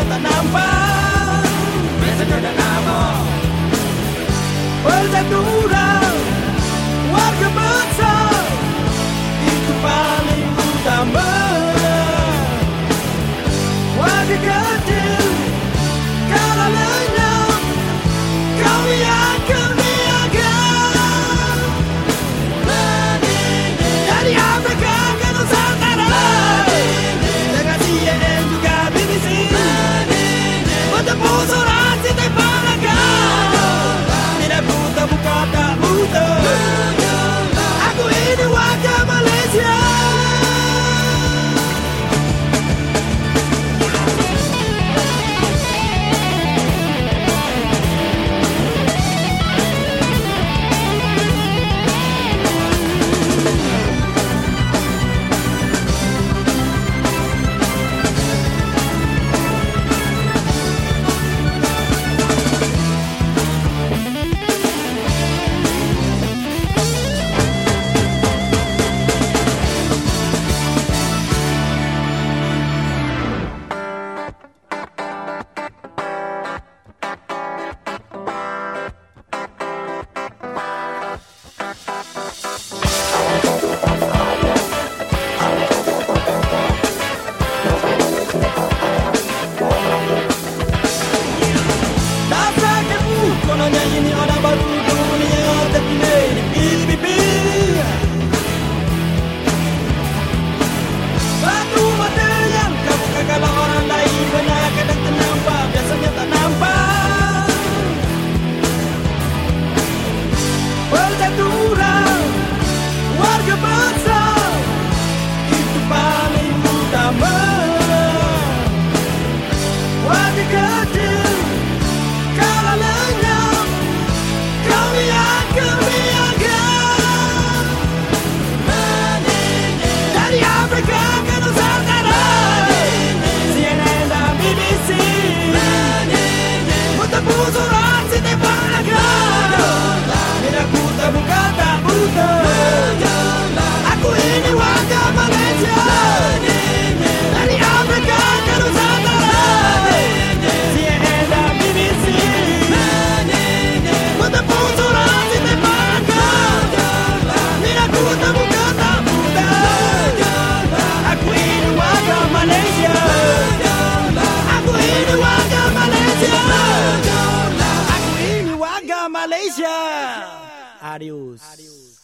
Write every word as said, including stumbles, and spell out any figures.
tak nampak, biasanya dah nama. Persatuan warga besar itu paling utama. Warga kecil kalau lenyap, kami akan niaga. Dari Afrika ke Nusantara, dengan C N N juga B B C, bertemu surat Siti Panaga. Tidak buta buka tak buta, aku ini warga Malaysia. Kononnya ini orang baru dunia terpilih di P B B. Batu mata yang kamu kalau orang lain benar kadang ternampak, biasanya tak nampak. Persatuan warga besar itu paling utama. Warga kecil kalau lenyap, kami akan niaga. Dari Afrika ke Nusantara, C N N dan B B C, bertemu surat Siti Panaga. Tidak buta buka tak buta, aku ini warga Malaysia. Dari Afrika ke Nusantara, C N N dan B B C, bertemu surat Siti Panaga. Tidak buta buka tak buta, aku ini warga Malaysia. Aku ini warga Malaysia. Aku ini warga Malaysia. Adios.